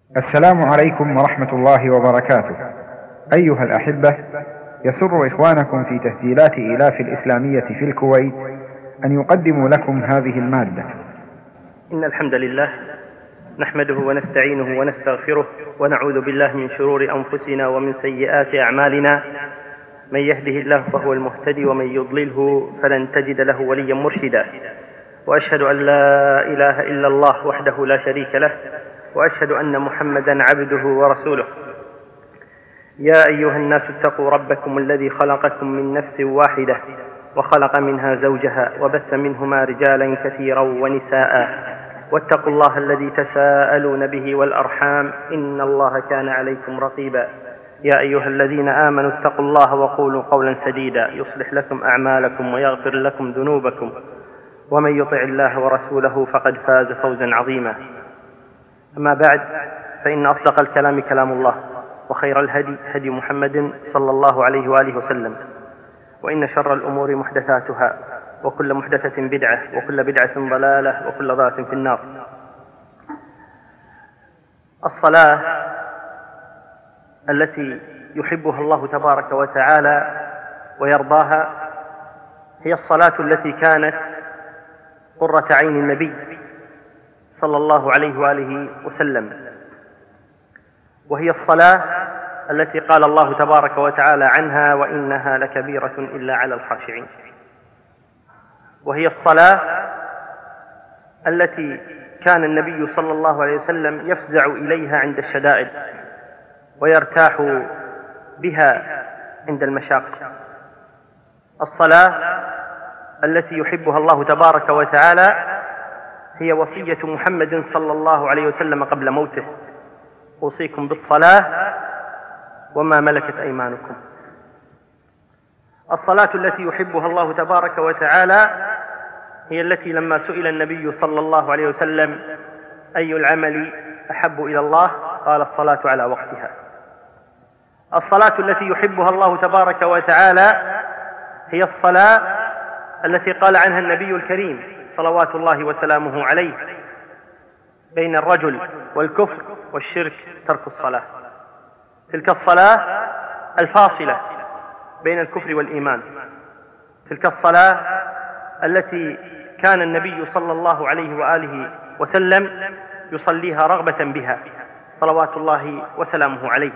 السلام عليكم ورحمة الله وبركاته. أيها الأحبة، يسر إخوانكم في تسجيلات إيلاف الإسلامية في الكويت أن يقدموا لكم هذه المادة. إن الحمد لله نحمده ونستعينه ونستغفره ونعوذ بالله من شرور أنفسنا ومن سيئات أعمالنا. من يهده الله فهو المهتدي ومن يضلله فلن تجد له وليا مرشدا. وأشهد أن لا إله إلا الله وحده لا شريك له، وأشهد أن محمدا عبده ورسوله. يا أيها الناس اتقوا ربكم الذي خلقكم من نفس واحدة وخلق منها زوجها وبث منهما رجالا كثيرا ونساء، واتقوا الله الذي تساءلون به والأرحام إن الله كان عليكم رقيبا. يا أيها الذين آمنوا اتقوا الله وقولوا قولا سديدا يصلح لكم أعمالكم ويغفر لكم ذنوبكم، ومن يطع الله ورسوله فقد فاز فوزا عظيما. أما بعد، فإن أصدق الكلام كلام الله، وخير الهدي هدي محمد صلى الله عليه وآله وسلم، وإن شر الأمور محدثاتها، وكل محدثة بدعة، وكل بدعة ضلالة، وكل ضلالة في النار. الصلاة التي يحبها الله تبارك وتعالى ويرضاها هي الصلاة التي كانت قرة عين النبي صلى الله عليه وآله وسلم، وهي الصلاة التي قال الله تبارك وتعالى عنها: وإنها لكبيرة إلا على الخاشعين. وهي الصلاة التي كان النبي صلى الله عليه وسلم يفزع إليها عند الشدائد ويرتاح بها عند المشاق. الصلاة التي يحبها الله تبارك وتعالى هي وصية محمد صلى الله عليه وسلم قبل موته: أوصيكم بالصلاة وما ملكت أيمانكم. الصلاة التي يحبها الله تبارك وتعالى هي التي لما سئل النبي صلى الله عليه وسلم: أي العمل أحب إلى الله؟ قال: الصلاة على وقتها. الصلاة التي يحبها الله تبارك وتعالى هي الصلاة التي قال عنها النبي الكريم صلوات الله وسلامه عليه: بين الرجل والكفر والشرك ترك الصلاة. تلك الصلاة الفاصلة بين الكفر والإيمان، تلك الصلاة التي كان النبي صلى الله عليه وآله وسلم يصليها رغبة بها صلوات الله وسلامه عليه.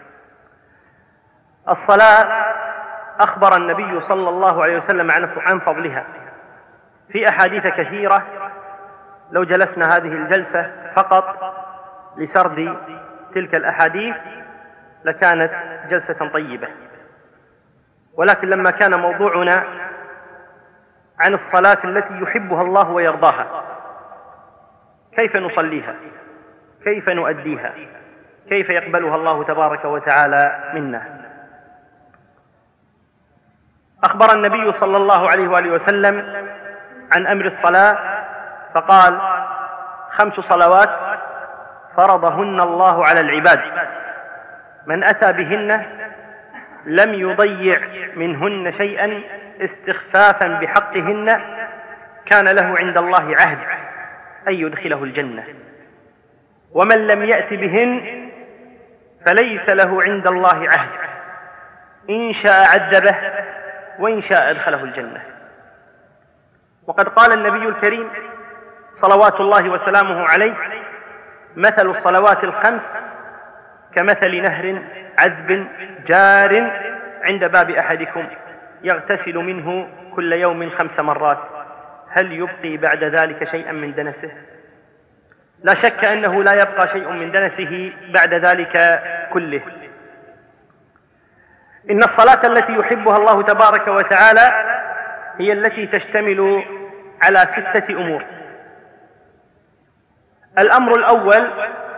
الصلاة أخبر النبي صلى الله عليه وسلم عن فضلها في أحاديث كثيرة، لو جلسنا هذه الجلسة فقط لسرد تلك الأحاديث لكانت جلسة طيبة، ولكن لما كان موضوعنا عن الصلاة التي يحبها الله ويرضاها، كيف نصليها؟ كيف نؤديها؟ كيف يقبلها الله تبارك وتعالى منا؟ أخبر النبي صلى الله عليه وآله وسلم عن أمر الصلاة فقال: 5 صلوات فرضهن الله على العباد، من أتى بهن لم يضيع منهن شيئا استخفافا بحقهن كان له عند الله عهد أن يدخله الجنة، ومن لم يأت بهن فليس له عند الله عهد، إن شاء عذبه وإن شاء أدخله الجنة. وقد قال النبي الكريم صلوات الله وسلامه عليه: مثل الصلوات ال5 كمثل نهر عذب جار عند باب أحدكم يغتسل منه كل يوم 5 مرات، هل يبقي بعد ذلك شيئا من دنسه؟ لا شك أنه لا يبقى شيء من دنسه بعد ذلك كله. إن الصلاة التي يحبها الله تبارك وتعالى هي التي تشتمل على 6 أمور. الأمر الأول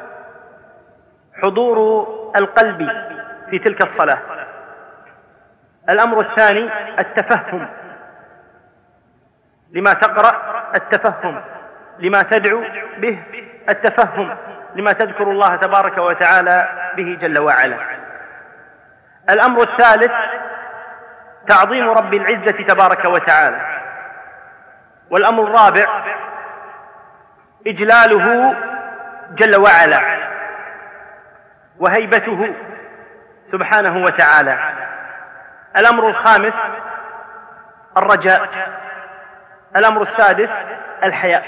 حضور القلب في تلك الصلاة. الأمر الثاني التفهم لما تقرأ، التفهم لما تدعو به، التفهم لما تذكر الله تبارك وتعالى به جل وعلا. الأمر الثالث تعظيم رب العزة تبارك وتعالى. والأمر الرابع إجلاله جل وعلا وهيبته سبحانه وتعالى. الأمر الخامس الرجاء. الأمر السادس الحياء.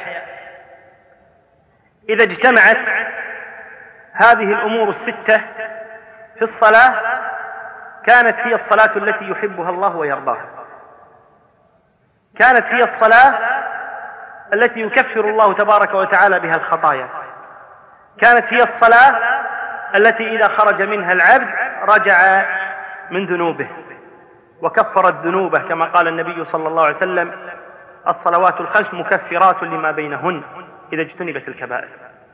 إذا اجتمعت هذه الأمور الستة في الصلاة كانت هي الصلاة التي يحبها الله ويرضاها، كانت هي الصلاة التي يكفر الله تبارك وتعالى بها الخطايا، كانت هي الصلاة التي إذا خرج منها العبد رجع من ذنوبه وكفرت ذنوبه، كما قال النبي صلى الله عليه وسلم: الصلوات الخمس مكفرات لما بينهن إذا اجتنبت الكبائر.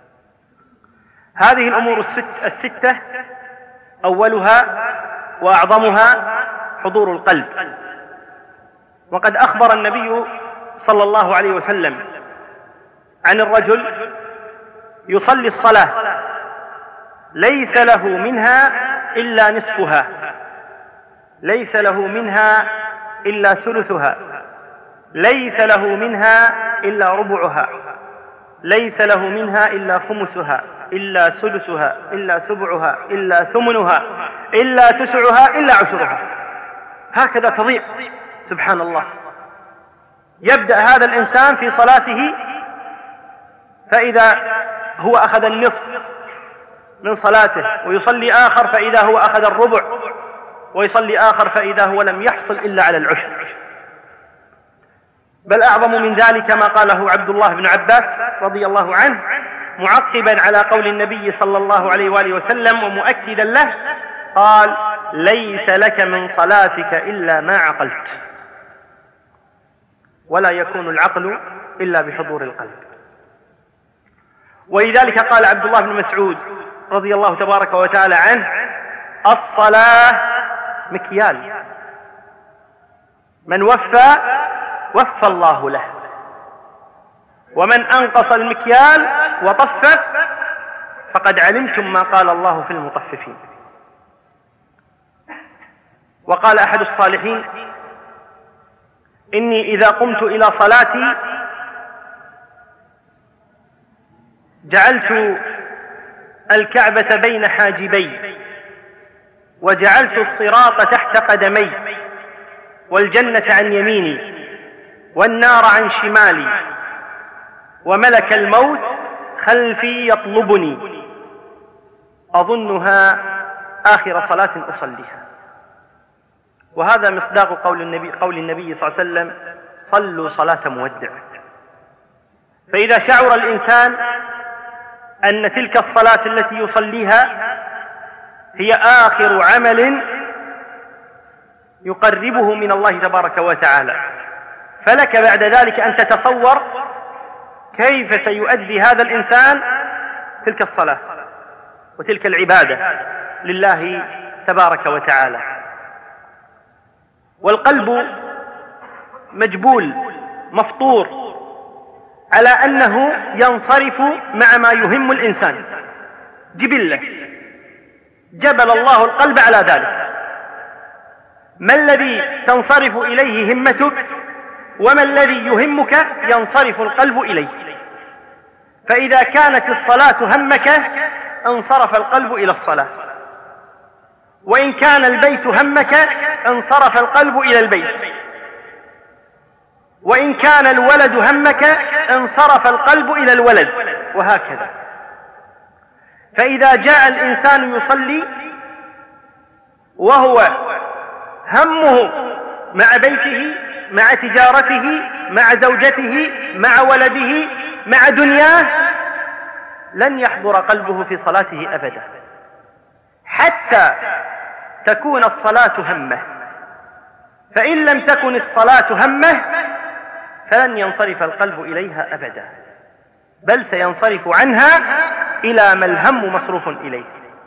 هذه الأمور الستة أولها وأعظمها حضور القلب. وقد أخبر النبي صلى الله عليه وسلم عن الرجل يصلي الصلاة ليس له منها إلا نصفها، ليس له منها إلا ثلثها، ليس له منها إلا ربعها، ليس له منها إلا خمسها، إلا سدسها، إلا سبعها، إلا ثمنها، إلا تسعها، إلا عشرها. هكذا تضيع. سبحان الله. يبدأ هذا الإنسان في صلاته فإذا هو أخذ النصف من صلاته، ويصلي آخر فإذا هو أخذ الربع، ويصلي آخر فإذا هو لم يحصل إلا على العشر. بل أعظم من ذلك ما قاله عبد الله بن عباس رضي الله عنه معقبا على قول النبي صلى الله عليه وآله وسلم ومؤكدا له، قال: ليس لك من صلاتك إلا ما عقلت، ولا يكون العقل إلا بحضور القلب. ولذلك قال عبد الله بن مسعود رضي الله تبارك وتعالى عنه: الصلاة مكيال، من وفى وفى الله له، ومن أنقص المكيال وطفف فقد علمتم ما قال الله في المطففين. وقال أحد الصالحين: إني إذا قمت إلى صلاتي جعلت الكعبة بين حاجبي، وجعلت الصراط تحت قدمي، والجنة عن يميني، والنار عن شمالي، وملك الموت خلفي يطلبني، أظنها آخر صلاة أصليها. وهذا مصداق قول النبي صلى الله عليه وسلم: صلوا صلاة مودع. فإذا شعر الإنسان أن تلك الصلاة التي يصليها هي آخر عمل يقربه من الله تبارك وتعالى، فلك بعد ذلك أن تتصور كيف سيؤدي هذا الإنسان تلك الصلاة وتلك العبادة لله تبارك وتعالى. والقلب مجبول مفطور على أنه ينصرف مع ما يهم الإنسان، جبلة، جبل الله القلب على ذلك. ما الذي تنصرف إليه همتك، وما الذي يهمك ينصرف القلب إليه. فإذا كانت الصلاة همك انصرف القلب إلى الصلاة، وإن كان البيت همك انصرف القلب إلى البيت، وإن كان الولد همك انصرف القلب إلى الولد، وهكذا. فإذا جاء الإنسان يصلي وهو همه مع بيته، مع تجارته، مع زوجته، مع ولده، مع دنياه، لن يحضر قلبه في صلاته أبدا حتى تكون الصلاة همه. فإن لم تكن الصلاة همه فلن ينصرف القلب إليها أبدا، بل سينصرف عنها إلى ما الهم مصروف إليه.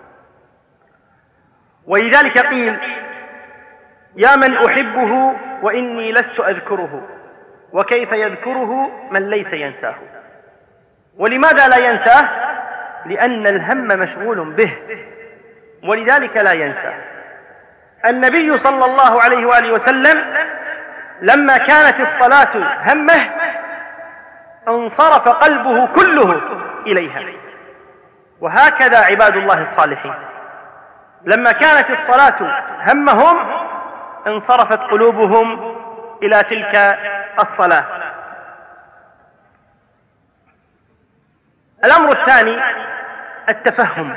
ولذلك قيل: يا من أحبه وإني لست أذكره، وكيف يذكره من ليس ينساه. ولماذا لا ينساه؟ لأن الهم مشغول به، ولذلك لا ينساه. النبي صلى الله عليه وآله وسلم لما كانت الصلاة همه انصرف قلبه كله إليها. وهكذا عباد الله الصالحين لما كانت الصلاة همهم انصرفت قلوبهم إلى تلك الصلاة. الأمر الثاني التفهم،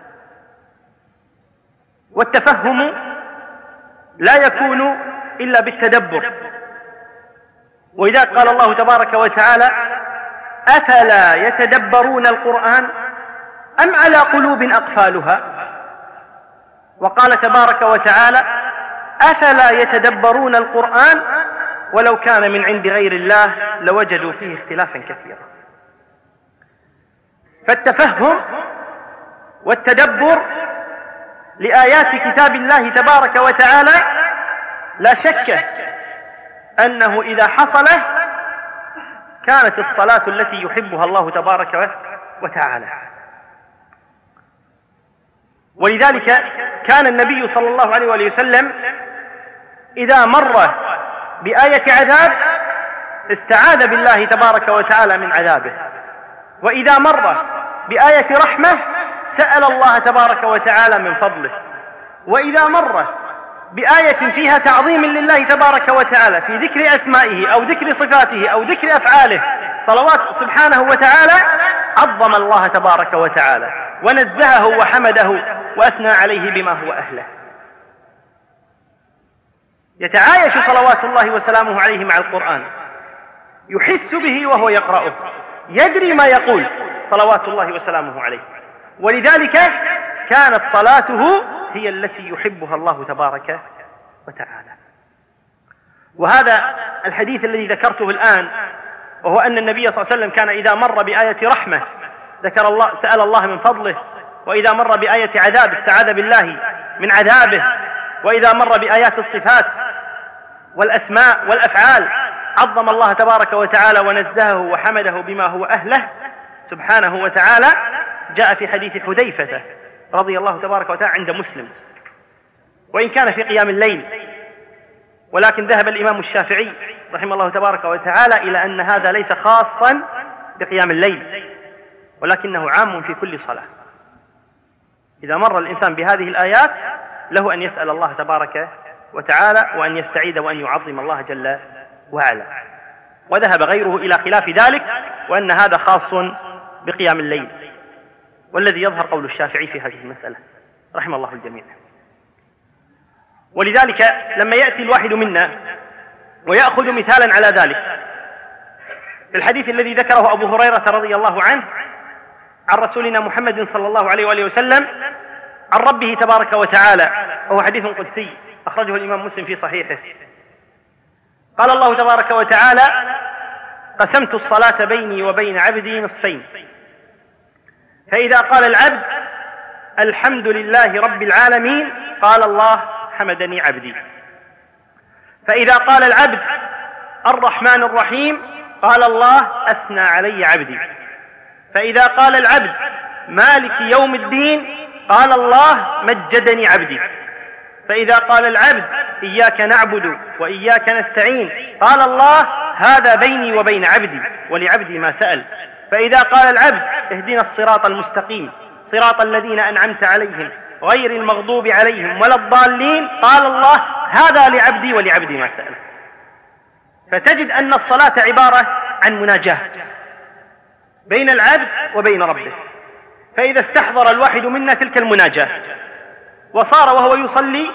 والتفهم لا يكون إلا بالتدبر، وإذا قال الله تبارك وتعالى: أفلا يتدبرون القرآن أم على قلوب أقفالها؟ وقال تبارك وتعالى: أفلا يتدبرون القرآن ولو كان من عند غير الله لوجدوا فيه اختلافا كثيرا. فالتفهم والتدبر لآيات كتاب الله تبارك وتعالى لا شك أنه إذا حصل كانت الصلاة التي يحبها الله تبارك وتعالى. ولذلك كان النبي صلى الله عليه وآله وسلم إذا مر بآية عذاب استعاذ بالله تبارك وتعالى من عذابه، وإذا مر بآية رحمة سأل الله تبارك وتعالى من فضله، وإذا مر بآية فيها تعظيم لله تبارك وتعالى في ذكر أسمائه أو ذكر صفاته أو ذكر أفعاله صلوات سبحانه وتعالى عظم الله تبارك وتعالى ونزهه وحمده وأثنى عليه بما هو أهله. يتعايش صلوات الله وسلامه عليه مع القرآن، يحس به وهو يقرأه، يدري ما يقول صلوات الله وسلامه عليه، ولذلك كانت صلاته هي التي يحبها الله تبارك وتعالى. وهذا الحديث الذي ذكرته الآن، وهو أن النبي صلى الله عليه وسلم كان إذا مر بآية رحمة سأل الله من فضله، وإذا مر بآية عذاب استعاذ بالله من عذابه، وإذا مر بآيات الصفات والأسماء والأفعال عظم الله تبارك وتعالى ونزهه وحمده بما هو أهله سبحانه وتعالى. جاء في حديث حذيفة رضي الله تبارك وتعالى عند مسلم، وإن كان في قيام الليل، ولكن ذهب الإمام الشافعي رحمه الله تبارك وتعالى إلى أن هذا ليس خاصا بقيام الليل، ولكنه عام في كل صلاة. إذا مر الإنسان بهذه الآيات له أن يسأل الله تبارك وتعالى وأن يستعيذ وأن يعظم الله جل وعلا. وذهب غيره إلى خلاف ذلك، وأن هذا خاص بقيام الليل، والذي يظهر قول الشافعي في هذه المسألة رحمه الله الجميع. ولذلك لما يأتي الواحد منا ويأخذ مثالا على ذلك في الحديث الذي ذكره أبو هريرة رضي الله عنه عن رسولنا محمد صلى الله عليه وآله وسلم عن ربه تبارك وتعالى، وهو حديث قدسي أخرجه الإمام مسلم في صحيحه. قال الله تبارك وتعالى: قسمت الصلاة بيني وبين عبدي نصفين، فإذا قال العبد الحمد لله رب العالمين قال الله حمدني عبدي، فإذا قال العبد الرحمن الرحيم قال الله أثنى علي عبدي، فإذا قال العبد مالك يوم الدين قال الله مجدني عبدي، فإذا قال العبد إياك نعبد وإياك نستعين قال الله هذا بيني وبين عبدي ولعبدي ما سأل، فإذا قال العبد اهدنا الصراط المستقيم صراط الذين أنعمت عليهم غير المغضوب عليهم ولا الضالين قال الله هذا لعبدي ولعبدي ما سأل. فتجد أن الصلاة عبارة عن مناجاة بين العبد وبين ربه. فإذا استحضر الواحد منا تلك المناجاة وصار وهو يصلي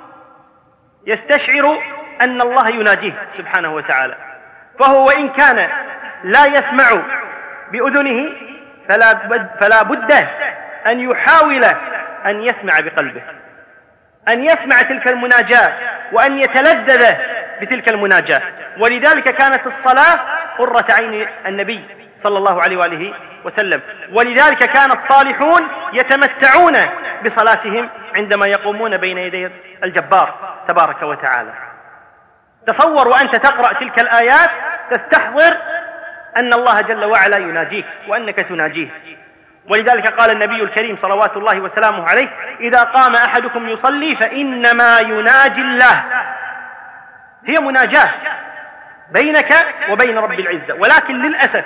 يستشعر أن الله يناجيه سبحانه وتعالى، فهو وإن كان لا يسمع بأذنه فلا بد أن يحاول أن يسمع بقلبه، أن يسمع تلك المناجاة وأن يتلذذ بتلك المناجاة. ولذلك كانت الصلاة قرة عين النبي صلى الله عليه وآله وسلم، ولذلك كان الصالحون يتمتعون بصلاتهم عندما يقومون بين يدي الجبار تبارك وتعالى. تصور وأنت تقرأ تلك الآيات تستحضر أن الله جل وعلا يناجيك وأنك تناجيه. ولذلك قال النبي الكريم صلوات الله وسلامه عليه: إذا قام أحدكم يصلي فإنما يناجي الله. هي مناجاة بينك وبين رب العزة، ولكن للأسف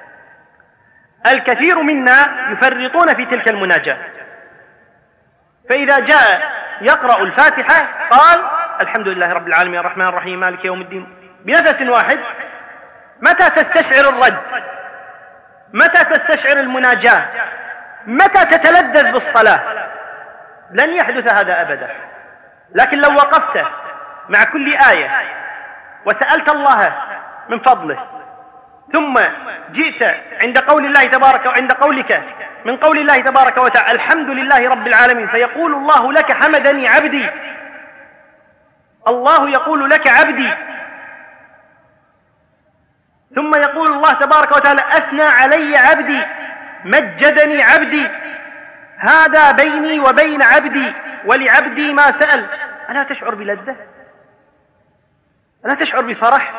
الكثير منا يفرطون في تلك المناجاة، فإذا جاء يقرأ الفاتحة قال الحمد لله رب العالمين الرحمن الرحيم مالك يوم الدين بنفس واحد. متى تستشعر الرد؟ متى تستشعر المناجاة؟ متى تتلذذ بالصلاة؟ لن يحدث هذا أبدا. لكن لو وقفت مع كل آية وسألت الله من فضله، ثم جئت عند قول الله تبارك وعند قولك من قول الله تبارك وتعالى الحمد لله رب العالمين، فيقول الله لك حمدني عبدي، الله يقول لك عبدي، ثم يقول الله تبارك وتعالى أثنى علي عبدي، مجدني عبدي، هذا بيني وبين عبدي ولعبدي ما سأل. ألا تشعر بلذة؟ ألا تشعر بفرح؟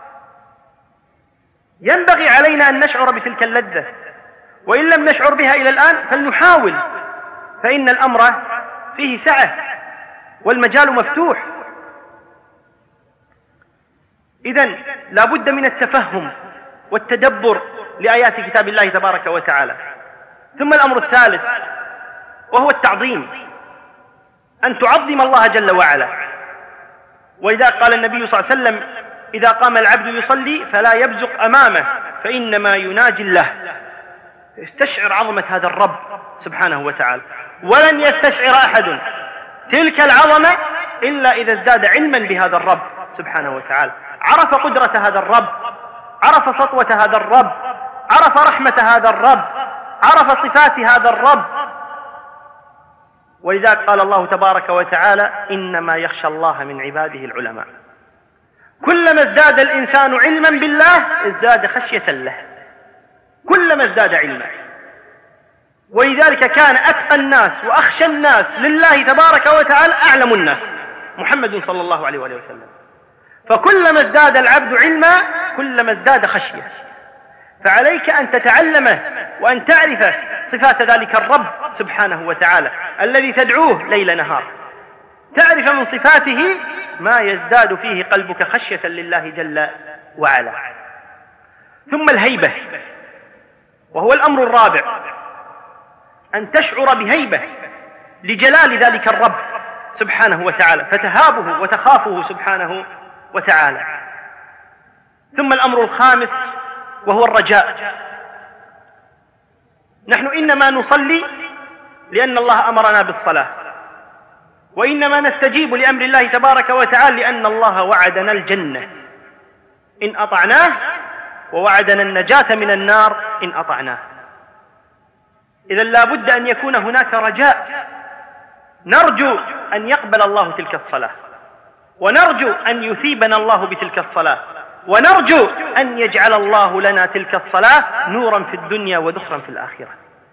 ينبغي علينا أن نشعر بتلك اللذة، وإن لم نشعر بها إلى الآن فلنحاول، فإن الأمر فيه سعة والمجال مفتوح. إذن لا بد من التفهم والتدبر لآيات كتاب الله تبارك وتعالى. ثم الأمر الثالث وهو التعظيم، أن تعظم الله جل وعلا. وإذا قال النبي صلى الله عليه وسلم إذا قام العبد يصلي فلا يبزق أمامه فإنما يناجي الله. يستشعر عظمة هذا الرب سبحانه وتعالى، ولن يستشعر أحد تلك العظمة إلا إذا ازداد علما بهذا الرب سبحانه وتعالى، عرف قدرة هذا الرب، عرف سطوة هذا الرب، عرف رحمة هذا الرب، عرف صفات هذا الرب. ولذلك قال الله تبارك وتعالى إنما يخشى الله من عباده العلماء. كلما ازداد الإنسان علما بالله ازداد خشية له، كلما ازداد علما. ولذلك كان أتقى الناس وأخشى الناس لله تبارك وتعالى أعلم الناس محمد صلى الله عليه وآله وسلم. فكلما ازداد العبد علما كلما ازداد خشية. فعليك أن تتعلمه وأن تعرف صفات ذلك الرب سبحانه وتعالى الذي تدعوه ليل نهار، تعرف من صفاته ما يزداد فيه قلبك خشية لله جل وعلا. ثم الهيبة، وهو الأمر الرابع، أن تشعر بهيبة لجلال ذلك الرب سبحانه وتعالى، فتهابه وتخافه سبحانه وتعالى. ثم الأمر الخامس وهو الرجاء. نحن إنما نصلي لأن الله أمرنا بالصلاة، وإنما نستجيب لأمر الله تبارك وتعالى لأن الله وعدنا الجنة إن أطعناه، ووعدنا النجاة من النار إن أطعناه. إذن لا بد أن يكون هناك رجاء، نرجو أن يقبل الله تلك الصلاة، ونرجو أن يثيبنا الله بتلك الصلاة، ونرجو أن يجعل الله لنا تلك الصلاة نورا في الدنيا ودخرا في الآخرة.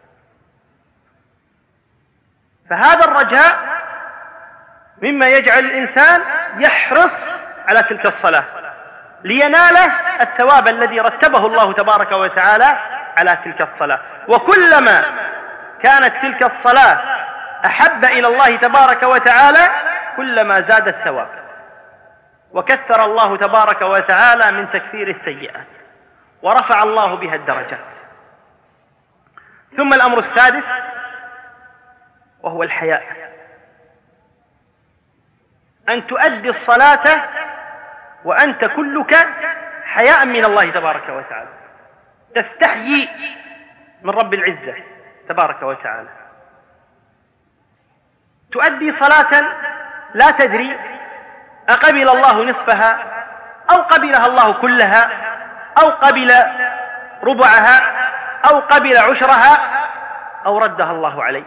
فهذا الرجاء مما يجعل الإنسان يحرص على تلك الصلاة ليناله الثواب الذي رتبه الله تبارك وتعالى على تلك الصلاة. وكلما كانت تلك الصلاة أحب إلى الله تبارك وتعالى كلما زاد الثواب، وكثر الله تبارك وتعالى من تكفير السيئات، ورفع الله بها الدرجات. ثم الأمر السادس وهو الحياء، أن تؤدي الصلاة وأنت كلك حياء من الله تبارك وتعالى، تستحيي من رب العزة تبارك وتعالى. تؤدي صلاة لا تدري أقبل الله نصفها أو قبلها الله كلها أو قبل ربعها أو قبل عشرها أو ردها الله عليك،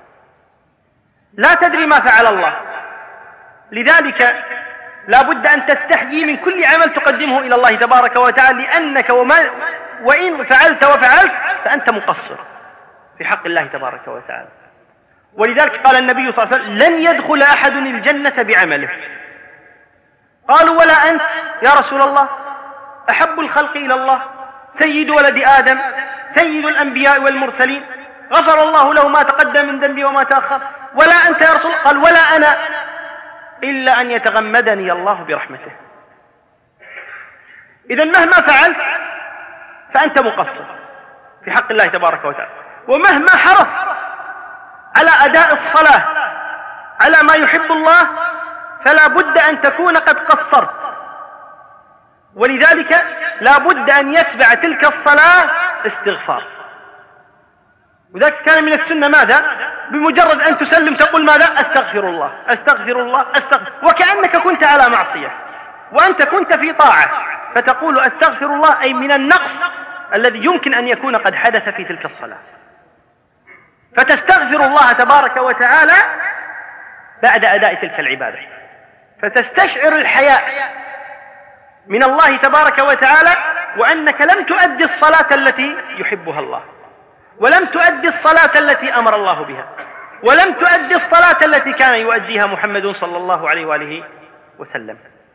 لا تدري ما فعل الله. لذلك لا بد أن تستحيي من كل عمل تقدمه إلى الله تبارك وتعالى، لأنك وإن فعلت وفعلت فأنت مقصر في حق الله تبارك وتعالى. ولذلك قال النبي صلى الله عليه وسلم لن يدخل أحد الجنة بعمله. قالوا ولا أنت يا رسول الله؟ أحب الخلق إلى الله، سيد ولد آدم، سيد الأنبياء والمرسلين، غفر الله له ما تقدم من ذنبي وما تأخر، ولا أنت يا رسول الله؟ قال ولا أنا إلا أن يتغمدني الله برحمته. إذن مهما فعلت فأنت مقصر في حق الله تبارك وتعالى، ومهما حرصت على أداء الصلاة على ما يحب الله فلا بد أن تكون قد قصرت، ولذلك لا بد أن يتبع تلك الصلاة استغفار. وذلك كان من السنة ماذا؟ بمجرد أن تسلم تقول ماذا؟ أستغفر الله أستغفر الله أستغفر، وكأنك كنت على معصية وأنت كنت في طاعة، فتقول أستغفر الله أي من النقص الذي يمكن أن يكون قد حدث في تلك الصلاة، فتستغفر الله تبارك وتعالى بعد أداء تلك العبادة، فتستشعر الحياء من الله تبارك وتعالى، وأنك لم تؤدي الصلاة التي يحبها الله، ولم تؤدي الصلاة التي أمر الله بها، ولم تؤدي الصلاة التي كان يؤديها محمد صلى الله عليه وآله وسلم.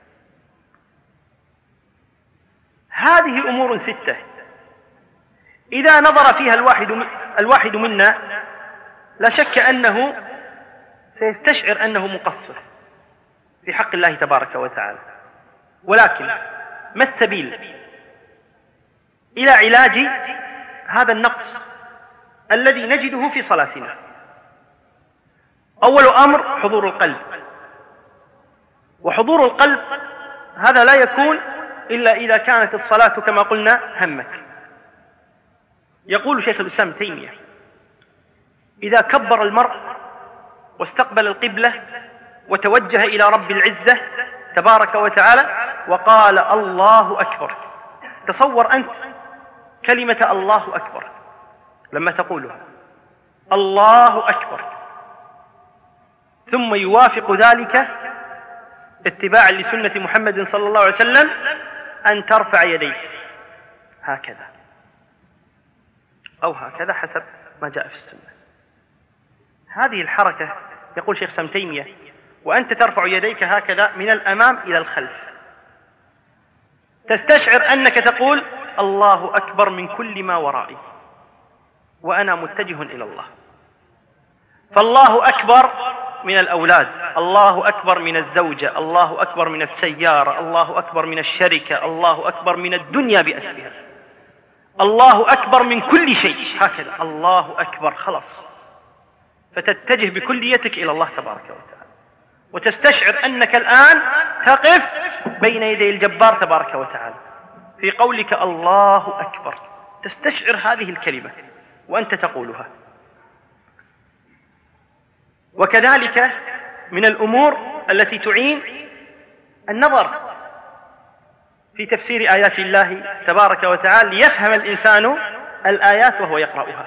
هذه أمور 6 إذا نظر فيها الواحد منا لا شك أنه سيستشعر أنه مقصر في حق الله تبارك وتعالى. ولكن ما السبيل إلى علاج هذا النقص الذي نجده في صلاتنا؟ أول أمر حضور القلب، وحضور القلب هذا لا يكون إلا إذا كانت الصلاة كما قلنا همك. يقول شيخ الإسلام تيمية: إذا كبر المرء واستقبل القبلة وتوجه إلى رب العزة تبارك وتعالى وقال الله أكبر، تصور أنت كلمة الله أكبر لما تقولها الله أكبر، ثم يوافق ذلك اتباعا لسنة محمد صلى الله عليه وسلم أن ترفع يديك هكذا أو هكذا حسب ما جاء في السنة. هذه الحركة يقول شيخ الإسلام تيمية وأنت ترفع يديك هكذا من الأمام إلى الخلف، تستشعر أنك تقول الله أكبر من كل ما ورائي وأنا متجه إلى الله. فالله أكبر من الأولاد، الله أكبر من الزوجة، الله أكبر من السيارة، الله أكبر من الشركة، الله أكبر من الدنيا بأسرها، الله أكبر من كل شيء، هكذا الله أكبر خلاص. فتتجه بكليتك إلى الله تبارك وتعالى، وتستشعر أنك الآن تقف بين يدي الجبار تبارك وتعالى في قولك الله أكبر، تستشعر هذه الكلمة وأنت تقولها. وكذلك من الأمور التي تعين النظر في تفسير آيات الله تبارك وتعالى ليفهم الإنسان الآيات وهو يقرأها،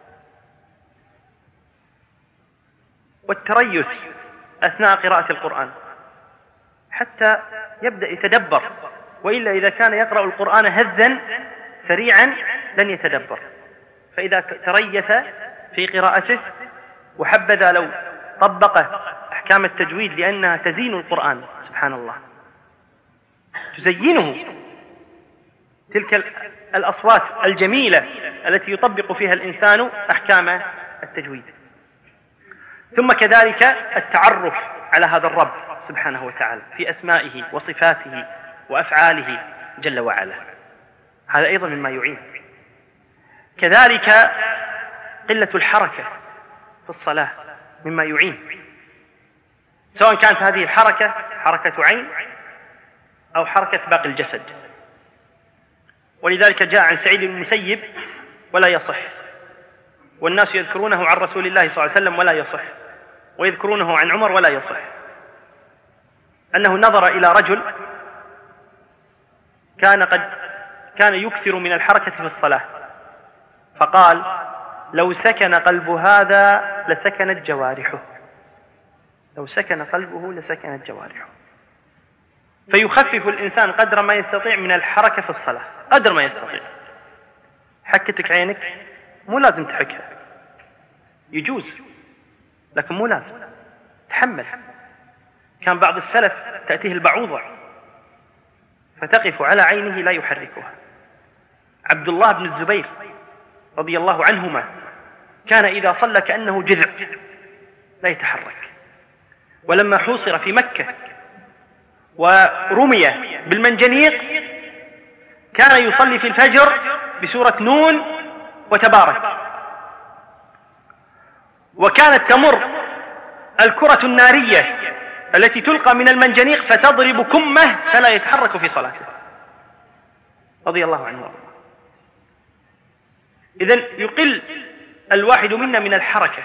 والتريث أثناء قراءة القرآن حتى يبدأ يتدبر، وإلا إذا كان يقرأ القرآن هزا سريعا لن يتدبر. فإذا تريث في قراءته وحبذا لو طبق أحكام التجويد لأنها تزين القرآن، سبحان الله تزينه تلك الأصوات الجميلة التي يطبق فيها الإنسان أحكام التجويد. ثم كذلك التعرف على هذا الرب سبحانه وتعالى في أسمائه وصفاته وأفعاله جل وعلا، هذا أيضا مما يعين. كذلك قلة الحركة في الصلاة مما يعين، سواء كانت هذه الحركة حركة عين أو حركة باقي الجسد. ولذلك جاء عن سعيد بن المسيب ولا يصح، والناس يذكرونه عن رسول الله صلى الله عليه وسلم ولا يصح، ويذكرونه عن عمر ولا يصح، أنه نظر إلى رجل كان يكثر من الحركة في الصلاة، فقال لو سكن قلب هذا لسكنت جوارحه، لو سكن قلبه لسكنت جوارحه. فيخفف الإنسان قدر ما يستطيع من الحركة في الصلاة، قدر ما يستطيع. حكتك عينك مو لازم تحكها، يجوز لكن مو لازم، تحمل. كان بعض السلف تأتيه البعوضة فتقف على عينه لا يحركها. عبد الله بن الزبير رضي الله عنهما كان إذا صلى كأنه جذع لا يتحرك. ولما حوصر في مكة ورمي بالمنجنيق كان يصلي في الفجر بسورة نون وتبارك، وكانت تمر الكرة النارية التي تلقى من المنجنيق فتضرب كمه فلا يتحرك في صلاته، رضي الله عنه. إذن يقل الواحد منا من الحركة،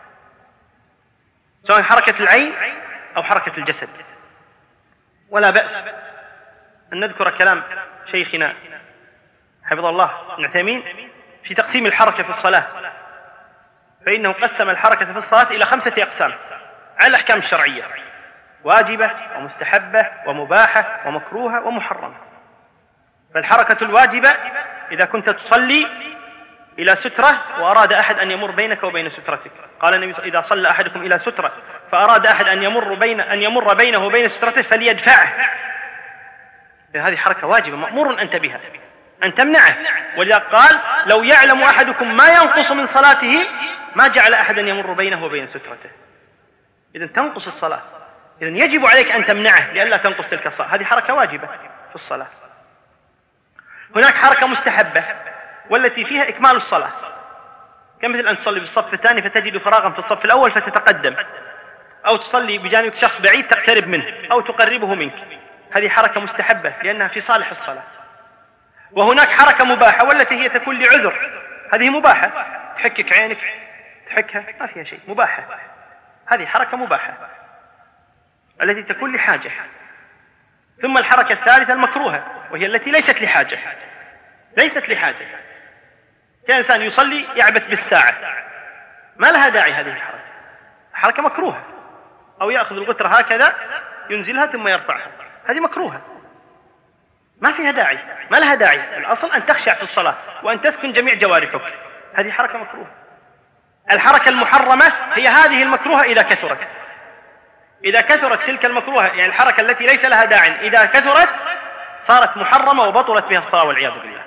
سواء حركة العين أو حركة الجسد. ولا بأس أن نذكر كلام شيخنا حفظه الله ابن عثيمين في تقسيم الحركة في الصلاة، فإنه قسم الحركة في الصلاة إلى 5 أقسام على الأحكام الشرعية: واجبة ومستحبة ومباحة ومكروهة ومحرمة. فالحركة الواجبة إذا كنت تصلي إلى سترة وأراد أحد أن يمر بينك وبين سترتك، قال النبي إذا صلى أحدكم إلى سترة فأراد أحد أن يمر بينه وبين سترته فليدفعه. هذه حركة واجبة مأمور أنت بها أن تمنعه. ولذا قال: لو يعلم أحدكم ما ينقص من صلاته ما جعل أحدا يمر بينه وبين سترته. إذن تنقص الصلاة، إذن يجب عليك أن تمنعه لئلا تنقص تلك الصلاة. هذه حركة واجبة في الصلاة. هناك حركة مستحبة والتي فيها إكمال الصلاة، كمثل أن تصلي بالصف الثاني فتجد فراغا في الصف الأول فتتقدم، أو تصلي بجانب شخص بعيد تقترب منه أو تقربه منك. هذه حركة مستحبة لأنها في صالح الصلاة. وهناك حركة مباحة والتي هي تكون لعذر، هذه مباحة، تحكك عينك تحكها ما فيها شيء، مباحة. هذه حركة مباحة التي تكون لحاجة. ثم الحركة الثالثة المكروهة وهي التي ليست لحاجة، ليست لحاجة. كان إنسان يصلي يعبث بالساعة ما لها داعي، هذه الحركة حركة مكروهة. أو يأخذ الغترة هكذا ينزلها ثم يرفعها، هذه مكروهة ما فيها داعي، ما لها داعي. الأصل أن تخشع في الصلاة وأن تسكن جميع جوارحك، هذه حركة مكروهة. الحركة المحرمة هي هذه المكروهة إذا كثرت. إذا كثرت تلك المكروهة، يعني الحركة التي ليس لها داع، إذا كثرت صارت محرمة وبطلت بها الصلاة والعياذ بالله.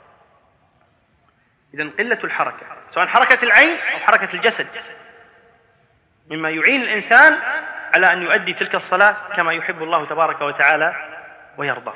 إذن قلة الحركة سواء حركة العين أو حركة الجسد مما يعين الإنسان على أن يؤدي تلك الصلاة كما يحب الله تبارك وتعالى ويرضى.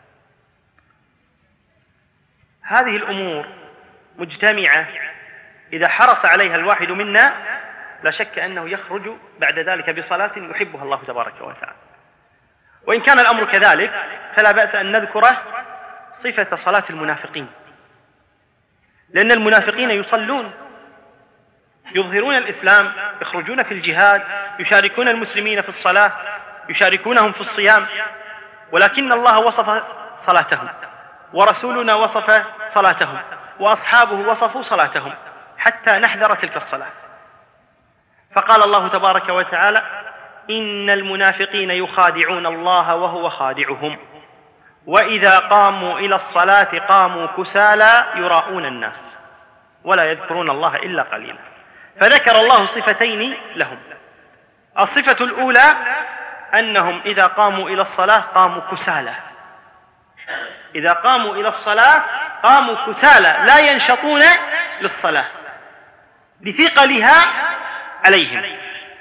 هذه الأمور مجتمعة إذا حرص عليها الواحد منا لا شك أنه يخرج بعد ذلك بصلاة يحبها الله تبارك وتعالى. وإن كان الأمر كذلك فلا بأس أن نذكر صفة صلاة المنافقين، لأن المنافقين يصلون، يظهرون الإسلام، يخرجون في الجهاد، يشاركون المسلمين في الصلاة، يشاركونهم في الصيام، ولكن الله وصف صلاتهم ورسولنا وصف صلاتهم وأصحابه وصفوا صلاتهم حتى نحذر تلك الصلاة. فقال الله تبارك وتعالى: إن المنافقين يخادعون الله وهو خادعهم وإذا قاموا إلى الصلاة قاموا كسالى يراءون الناس ولا يذكرون الله إلا قليلا. فذكر الله صفتين لهم. الصفة الأولى أنهم إذا قاموا إلى الصلاة قاموا كسالى، إذا قاموا إلى الصلاة قاموا كسالى لا ينشطون للصلاة لثقلها عليهم.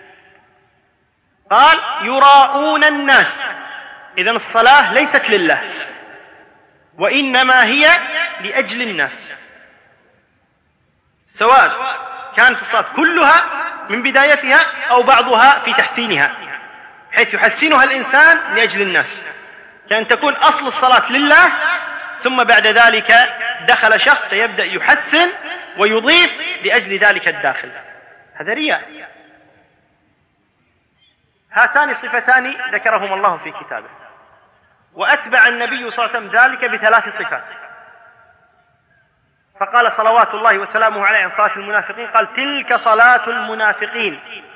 قال: يراءون الناس، إذن الصلاة ليست لله وإنما هي لأجل الناس، سواء كانت الصلاة كلها من بدايتها أو بعضها في تحسينها، حيث يحسنها الإنسان لأجل الناس، كأن تكون أصل الصلاة لله ثم بعد ذلك دخل شخص يبدأ يحسن ويضيف لأجل ذلك الداخل، هذا رياء. هاتان صفتان ذكرهم الله في كتابه، وأتبع النبي صلى الله عليه وسلم ذلك ب3 صفات. فقال صلوات الله وسلامه عليه عن صلاة المنافقين: قال: تلك صلاة المنافقين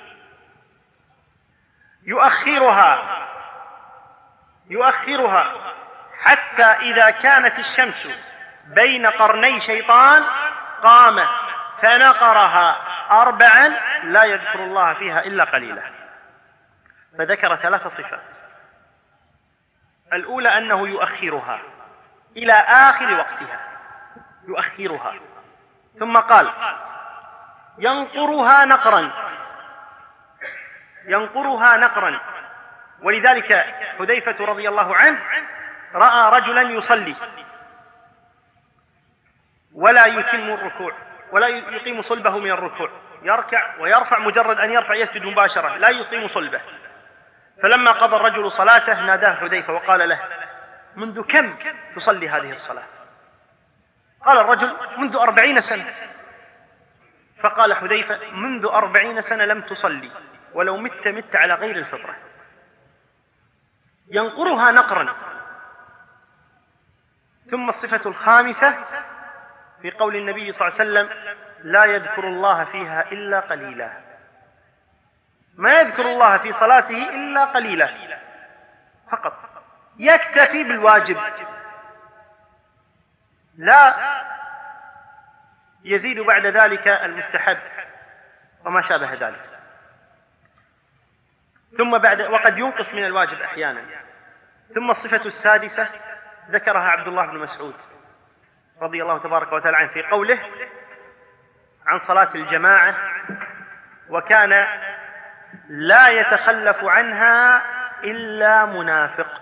يؤخرها حتى إذا كانت الشمس بين قرني شيطان قام فنقرها 4 لا يذكر الله فيها إلا قليلا. فذكر 3 صفات. الأولى أنه يؤخرها إلى آخر وقتها، يؤخرها. ثم قال: ينقرها نقرا. ولذلك حذيفة رضي الله عنه رأى رجلا يصلي ولا يتم الركوع ولا يقيم صلبه من الركوع، يركع ويرفع، مجرد أن يرفع يسجد مباشرة لا يقيم صلبه. فلما قضى الرجل صلاته ناداه حذيفة وقال له: منذ كم تصلي هذه الصلاة؟ قال الرجل: منذ 40 سنة. فقال حذيفة: منذ 40 سنة لم تصلي، ولو مت على غير الفطرة. ينقرها نقرا. ثم الصفة الخامسة في قول النبي صلى الله عليه وسلم: لا يذكر الله فيها إلا قليلا. ما يذكر الله في صلاته إلا قليلا فقط، يكتفي بالواجب، لا يزيد بعد ذلك المستحب وما شابه ذلك. وقد ينقص من الواجب أحيانا. ثم الصفة السادسة ذكرها عبد الله بن مسعود رضي الله تبارك وتعالى عنه في قوله عن صلاة الجماعة: وكان لا يتخلف عنها إلا منافق.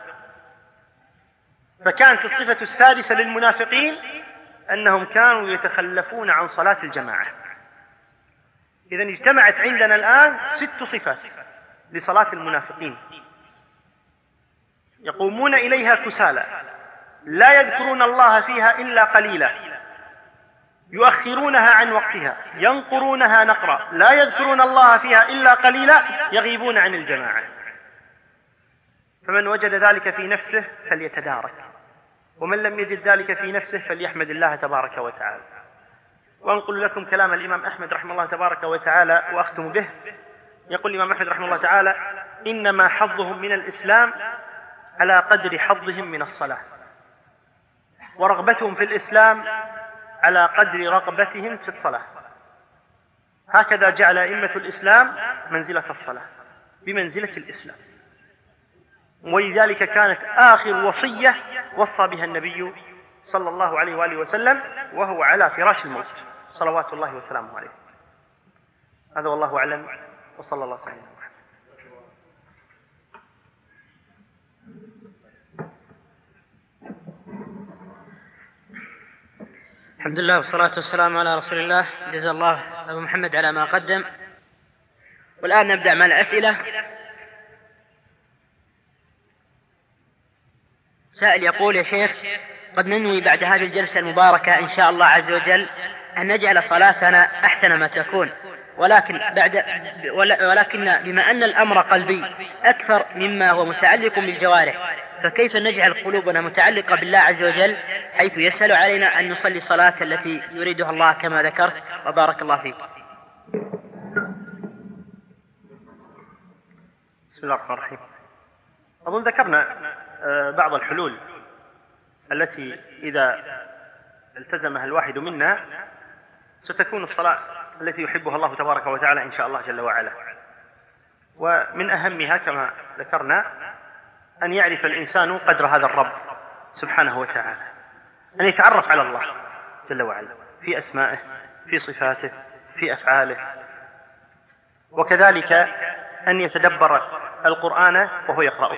فكانت الصفة السادسة للمنافقين أنهم كانوا يتخلفون عن صلاة الجماعة. إذن اجتمعت عندنا الآن 6 صفات لصلاة المنافقين: يقومون إليها كسالى، لا يذكرون الله فيها إلا قليلا، يؤخرونها عن وقتها، ينقرونها نقرا، لا يذكرون الله فيها إلا قليلا، يغيبون عن الجماعة. فمن وجد ذلك في نفسه فليتدارك، ومن لم يجد ذلك في نفسه فليحمد الله تبارك وتعالى. وأنقل لكم كلام الإمام أحمد رحمه الله تبارك وتعالى وأختم به. يقول الإمام أحمد رحمه الله تعالى: إنما حظهم من الإسلام على قدر حظهم من الصلاة، ورغبتهم في الإسلام على قدر رغبتهم في الصلاة. هكذا جعل أئمة الإسلام منزلة الصلاة بمنزلة الإسلام. ولذلك كانت آخر وصية وصى بها النبي صلى الله عليه وآله وسلم وهو على فراش الموت صلوات الله وسلامه عليه. هذا والله أعلم، وصلى الله عليه وسلم. الحمد لله والصلاة والسلام على رسول الله. جزا الله أبو محمد على ما قدم. والآن نبدأ مع الأسئلة. سائل يقول: يا شيخ، قد ننوي بعد هذه الجلسة المباركة إن شاء الله عز وجل أن نجعل صلاتنا أحسن ما تكون، ولكن بما أن الأمر قلبي أكثر مما هو متعلق بالجوارح، فكيف نجعل قلوبنا متعلقة بالله عز وجل حيث يسهل علينا أن نصلي الصلاة التي يريدها الله كما ذكرت؟ وبارك الله فيك. بسم الله الرحمن الرحيم. أظن ذكرنا بعض الحلول التي إذا التزمها الواحد منا ستكون الصلاة التي يحبها الله تبارك وتعالى إن شاء الله جل وعلا. ومن أهمها كما ذكرنا أن يعرف الإنسان قدر هذا الرب سبحانه وتعالى، أن يتعرف على الله جل وعلا في أسمائه، في صفاته، في أفعاله، وكذلك أن يتدبر القرآن وهو يقرأه،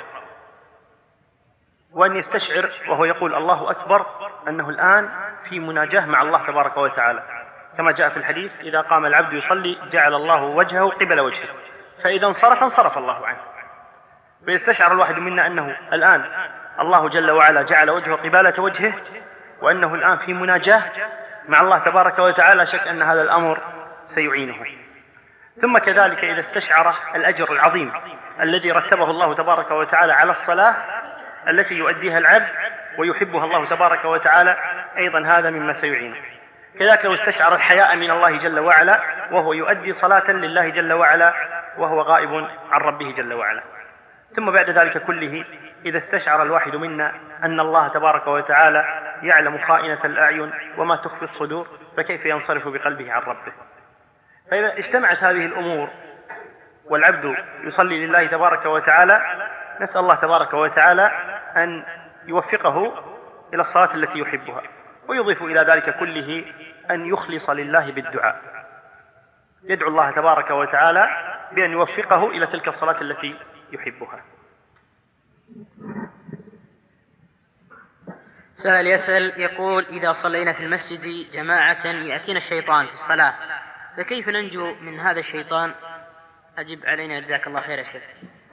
وأن يستشعر وهو يقول الله أكبر أنه الآن في مناجاة مع الله تبارك وتعالى، كما جاء في الحديث: إذا قام العبد يصلي جعل الله وجهه قبل وجهه، فإذا انصرف الله عنه. فيستشعر الواحد منا أنه الآن الله جل وعلا جعل وجهه قبالة وجهه، وأنه الآن في مناجاة مع الله تبارك وتعالى، شك أن هذا الأمر سيعينه. ثم كذلك إذا استشعر الأجر العظيم الذي رتبه الله تبارك وتعالى على الصلاة التي يؤديها العبد ويحبها الله تبارك وتعالى، أيضا هذا مما سيعينه. كذلك لو استشعر الحياء من الله جل وعلا وهو يؤدي صلاة لله جل وعلا وهو غائب عن ربه جل وعلا. ثم بعد ذلك كله إذا استشعر الواحد منا أن الله تبارك وتعالى يعلم خائنة الأعين وما تخفي الصدور، فكيف ينصرف بقلبه عن ربه؟ فإذا اجتمعت هذه الأمور والعبد يصلي لله تبارك وتعالى، نسأل الله تبارك وتعالى أن يوفقه إلى الصلاة التي يحبها، ويضيف إلى ذلك كله أن يخلص لله بالدعاء، يدعو الله تبارك وتعالى بأن يوفقه إلى تلك الصلاة التي يحبها. سائل يسأل يقول: إذا صلينا في المسجد جماعة يأتينا الشيطان في الصلاة، فكيف ننجو من هذا الشيطان؟ أجب علينا جزاك الله خير يا شيخ.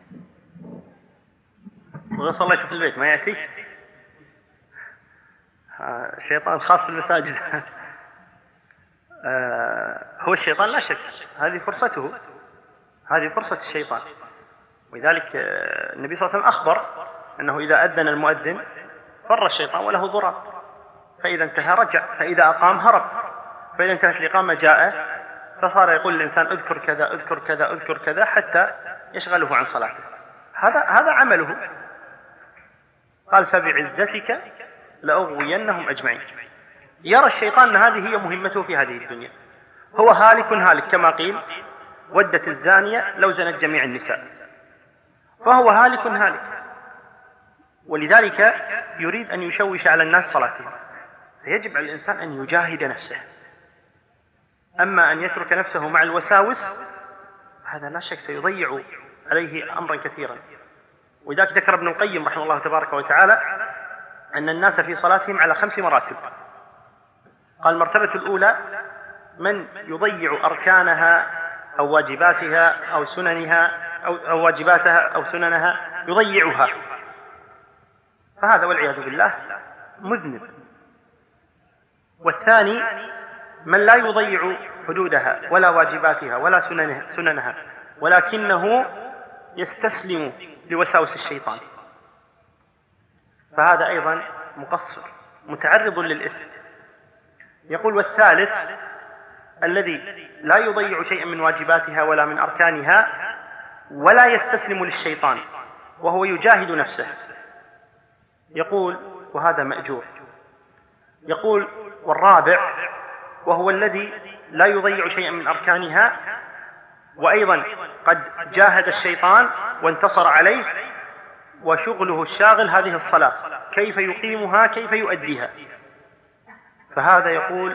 وصليت في البيت ما يأتي الشيطان خاص بالمساجد. هو الشيطان لا شك هذه فرصته، هذه فرصة الشيطان. ولذلك النبي صلى الله عليه وسلم أخبر أنه إذا أذن المؤذن فر الشيطان وله ضرر، فإذا انتهى رجع، فإذا أقام هرب، فإذا انتهت الإقامة جاء، فصار يقول الإنسان اذكر كذا اذكر كذا اذكر كذا حتى يشغله عن صلاته. هذا عمله. قال فبعزتك لأغوينهم أجمعين. يرى الشيطان أن هذه هي مهمته في هذه الدنيا، هو هالك هالك كما قيل ودت الزانية لو زنت جميع النساء، فهو هالك هالك، ولذلك يريد أن يشوش على الناس صلاتهم، فيجب على الإنسان أن يجاهد نفسه. أما أن يترك نفسه مع الوساوس هذا لا شك سيضيع عليه أمرا كثيرا. وذلك ذكر ابن القيم رحمه الله تبارك وتعالى أن الناس في صلاتهم على 5 مراتب. قال المرتبة الأولى من يضيع أركانها أو واجباتها أو سننها أو واجباتها أو سننها يضيعها، فهذا والعياذ بالله مذنب. والثاني من لا يضيع حدودها ولا واجباتها ولا سننها ولكنه يستسلم لوساوس الشيطان، فهذا أيضا مقصر متعرض للإثم. يقول والثالث الذي لا يضيع شيئا من واجباتها ولا من أركانها ولا يستسلم للشيطان وهو يجاهد نفسه، يقول وهذا مأجور. يقول والرابع وهو الذي لا يضيع شيئا من أركانها وأيضا قد جاهد الشيطان وانتصر عليه وشغله الشاغل هذه الصلاة، كيف يقيمها كيف يؤديها، فهذا يقول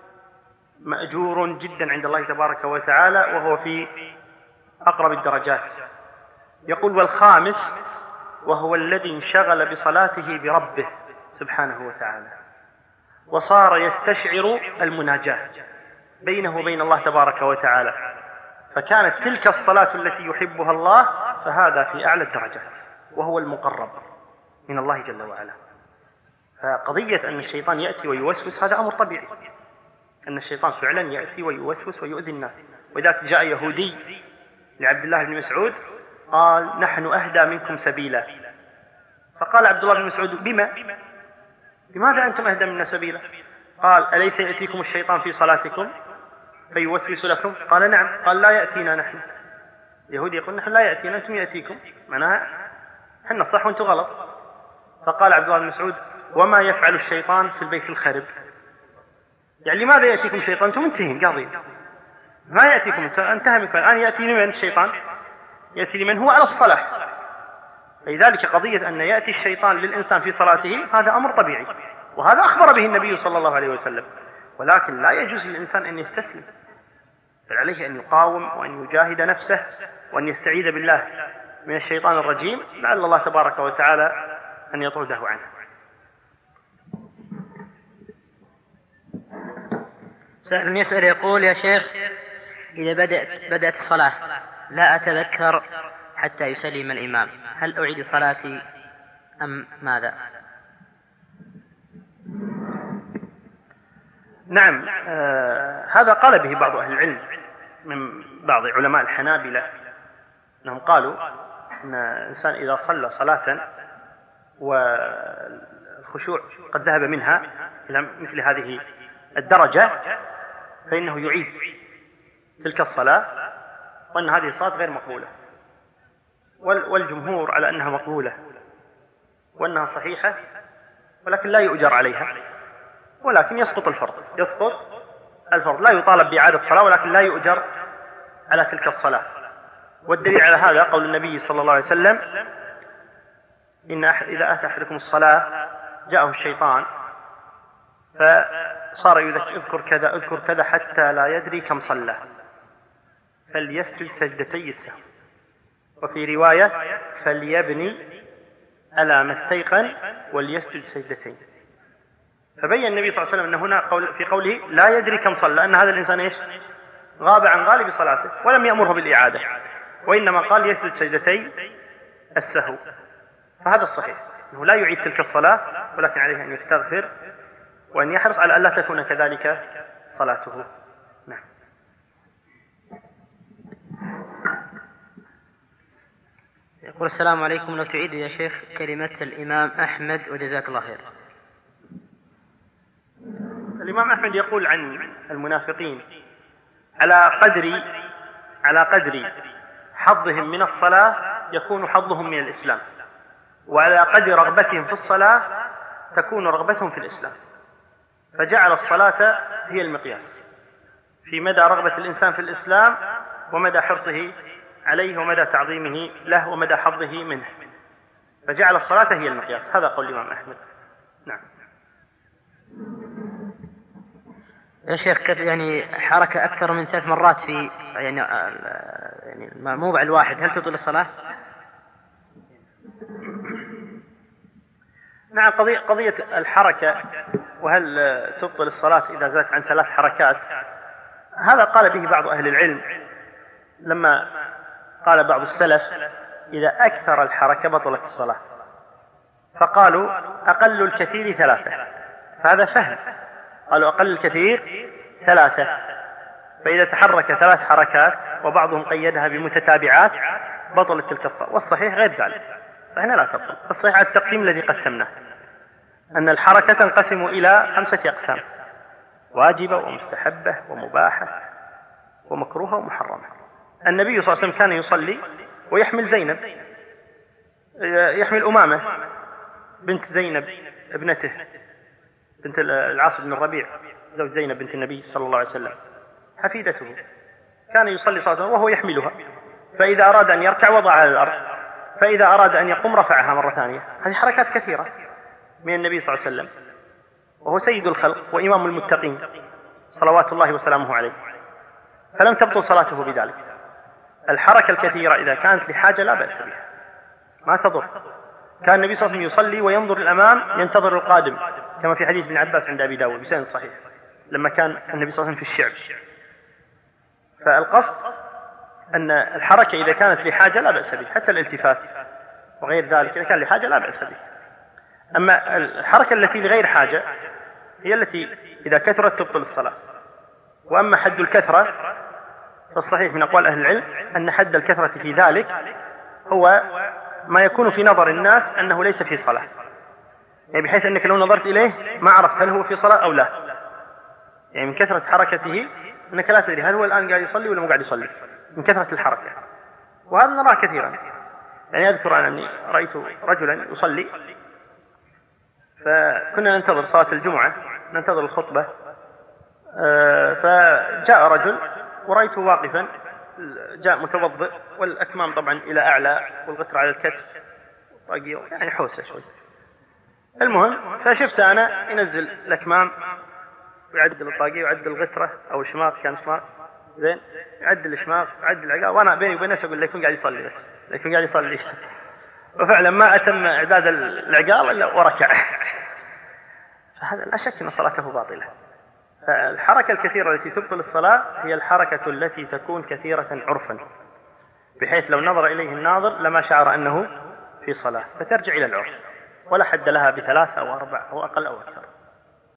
مأجور جدا عند الله تبارك وتعالى وهو في أقرب الدرجات. يقول والخامس وهو الذي انشغل بصلاته بربه سبحانه وتعالى وصار يستشعر المناجاة بينه وبين الله تبارك وتعالى، فكانت تلك الصلاة التي يحبها الله فهذا في أعلى الدرجات وهو المقرب من الله جل وعلا. فقضية أن الشيطان يأتي ويوسوس هذا أمر طبيعي، أن الشيطان فعلا يأتي ويوسوس ويؤذي الناس. وذلك جاء يهودي لعبد الله بن مسعود قال نحن أهدى منكم سبيلا، فقال عبد الله بن مسعود لماذا أنتم أهدى منا سبيلا؟ قال أليس يأتيكم الشيطان في صلاتكم فيوسوس لكم؟ قال نعم. قال لا يأتينا نحن. يهودي يقول نحن لا يأتينا أنتم يأتيكم، معناها حنا صح وأنتم غلط. فقال عبد الله بن مسعود وما يفعل الشيطان في البيت الخرب؟ يعني لماذا يأتيكم الشيطان؟ أنتم منتهين قاضين، ما يأتيكم انتهى منكم الآن، يأتي لمن الشيطان؟ يأتي لمن هو على الصلاة. فلذلك قضية أن يأتي الشيطان للإنسان في صلاته هذا أمر طبيعي، وهذا أخبر به النبي صلى الله عليه وسلم، ولكن لا يجوز للإنسان أن يستسلم، بل عليه أن يقاوم وأن يجاهد نفسه وأن يستعيذ بالله من الشيطان الرجيم لعل الله تبارك وتعالى أن يطرده عنه. سائل يسأل يقول يا شيخ إذا بدأت الصلاة لا أتذكر حتى يسلم الإمام، هل أعيد صلاتي أم ماذا؟ نعم، هذا قال به بعض أهل العلم من بعض علماء الحنابلة، أنهم قالوا أن الإنسان إذا صلى صلاة والخشوع قد ذهب منها إلى مثل هذه الدرجة فإنه يعيد تلك الصلاة، وأن هذه الصلاة غير مقبولة، والجمهور على أنها مقبولة وأنها صحيحة، ولكن لا يؤجر عليها، ولكن يسقط الفرض لا يطالب بإعادة صلاة، ولكن لا يؤجر على تلك الصلاة. والدليل على هذا قول النبي صلى الله عليه وسلم إن إذا أتى أحدكم الصلاة جاءه الشيطان فصار اذكر كذا حتى لا يدري كم صلى فليسجد سجدتي السهو، وفي رواية فليبني على ما استيقن وليسجد سجدتين. فبين النبي صلى الله عليه وسلم أن هنا في قوله لا يدري كم صلى أن هذا الإنسان غاب عن غالب صلاته ولم يأمره بالإعادة، وإنما قال يسجد سجدتي السهو. فهذا الصحيح، أنه لا يعيد تلك الصلاة، ولكن عليه أن يستغفر وأن يحرص على أن لا تكون كذلك صلاته. نعم. يقول السلام عليكم، لو تعيد يا شيخ كلمة الإمام أحمد وجزاك الله خير. الإمام أحمد يقول عن المنافقين على قدر حظهم من الصلاة يكون حظهم من الإسلام، وعلى قدر رغبتهم في الصلاة تكون رغبتهم في الإسلام، فجعل الصلاة هي المقياس في مدى رغبة الإنسان في الإسلام ومدى حرصه عليه ومدى تعظيمه له ومدى حظه منه، فجعل الصلاة هي المقياس. هذا قول الإمام أحمد. نعم. يا شيخ يعني حركة أكثر من 3 مرات في يعني الموضع الواحد، هل تطول الصلاة؟ نعم. قضية الحركة وهل تبطل الصلاة إذا زادت عن 3 حركات، هذا قال به بعض أهل العلم، لما قال بعض السلف إذا أكثر الحركة بطلت الصلاة، فقالوا أقل الكثير 3، فهذا فهم. قالوا أقل الكثير 3، فإذا تحرك 3 حركات وبعضهم قيدها بمتتابعات بطلت تلك الصلاة، والصحيح غير ذلك، صحيح لا تبطل. الصحيح على التقسيم الذي قسمناه، أن الحركة تنقسم إلى 5 أقسام: واجبة ومستحبة ومباحة ومكروهة ومحرمة. النبي صلى الله عليه وسلم كان يصلي ويحمل زينب، يحمل أمامة بنت زينب ابنته بنت العاص بن الربيع زوج زينب بنت النبي صلى الله عليه وسلم، حفيدته، كان يصلي صلاة وهو يحملها، فإذا أراد أن يركع وضعها على الأرض، فإذا أراد أن يقوم رفعها مرة ثانية. هذه حركات كثيرة من النبي صلى الله عليه وسلم، وهو سيد الخلق وإمام المتقين صلوات الله وسلامه عليه، فلم تبطل صلاته بذلك. الحركة الكثيرة إذا كانت لحاجة لا بأس بها، ما تضر. كان النبي صلى الله عليه وسلم يصلي وينظر الأمام ينتظر القادم، كما في حديث ابن عباس عند أبي داود بسند صحيح، لما كان النبي صلى الله عليه وسلم في الشعب. فالقصد أن الحركة إذا كانت لحاجة لا بأس به، حتى الالتفات وغير ذلك إذا كان لحاجة لا بأس به. أما الحركة التي لغير حاجة هي التي إذا كثرت تبطل الصلاة. وأما حد الكثرة فالصحيح من أقوال أهل العلم أن حد الكثرة في ذلك هو ما يكون في نظر الناس أنه ليس في صلاة، يعني بحيث أنك لو نظرت إليه ما عرفت هل هو في صلاة أو لا، يعني من كثرة حركته أنك لا تدري هل هو الآن قاعد يصلي ولا مو قاعد يصلي من كثرة الحركة. وهذا نراه كثيرا، يعني أذكر أنا أني رأيت رجلا يصلي، فكنا ننتظر صلاة الجمعة، ننتظر الخطبة، فجاء رجل ورأيته واقفا، جاء متوضئ والأكمام طبعا إلى أعلى والغتر على الكتف، يعني حوسة شوي. المهم فشفت أنا ينزل الأكمام ويعدل الطاقية ويعدل الغترة أو الشماغ، كان شماغ زين، يعدل الشماغ ويعدل العقال، وأنا بيني وبين نفسي أقول ليكون قاعد يصلي، بس ليكون قاعد يصلي. وفعلا ما أتم إعداد العقال إلا وركع. فهذا لا شك أن صلاته باطلة. الحركة الكثيرة التي تبطل الصلاة هي الحركة التي تكون كثيرة عرفا، بحيث لو نظر إليه الناظر لما شعر أنه في صلاة، فترجع إلى العرف، ولا حد لها ب3 أو 4 أو أقل أو أكثر.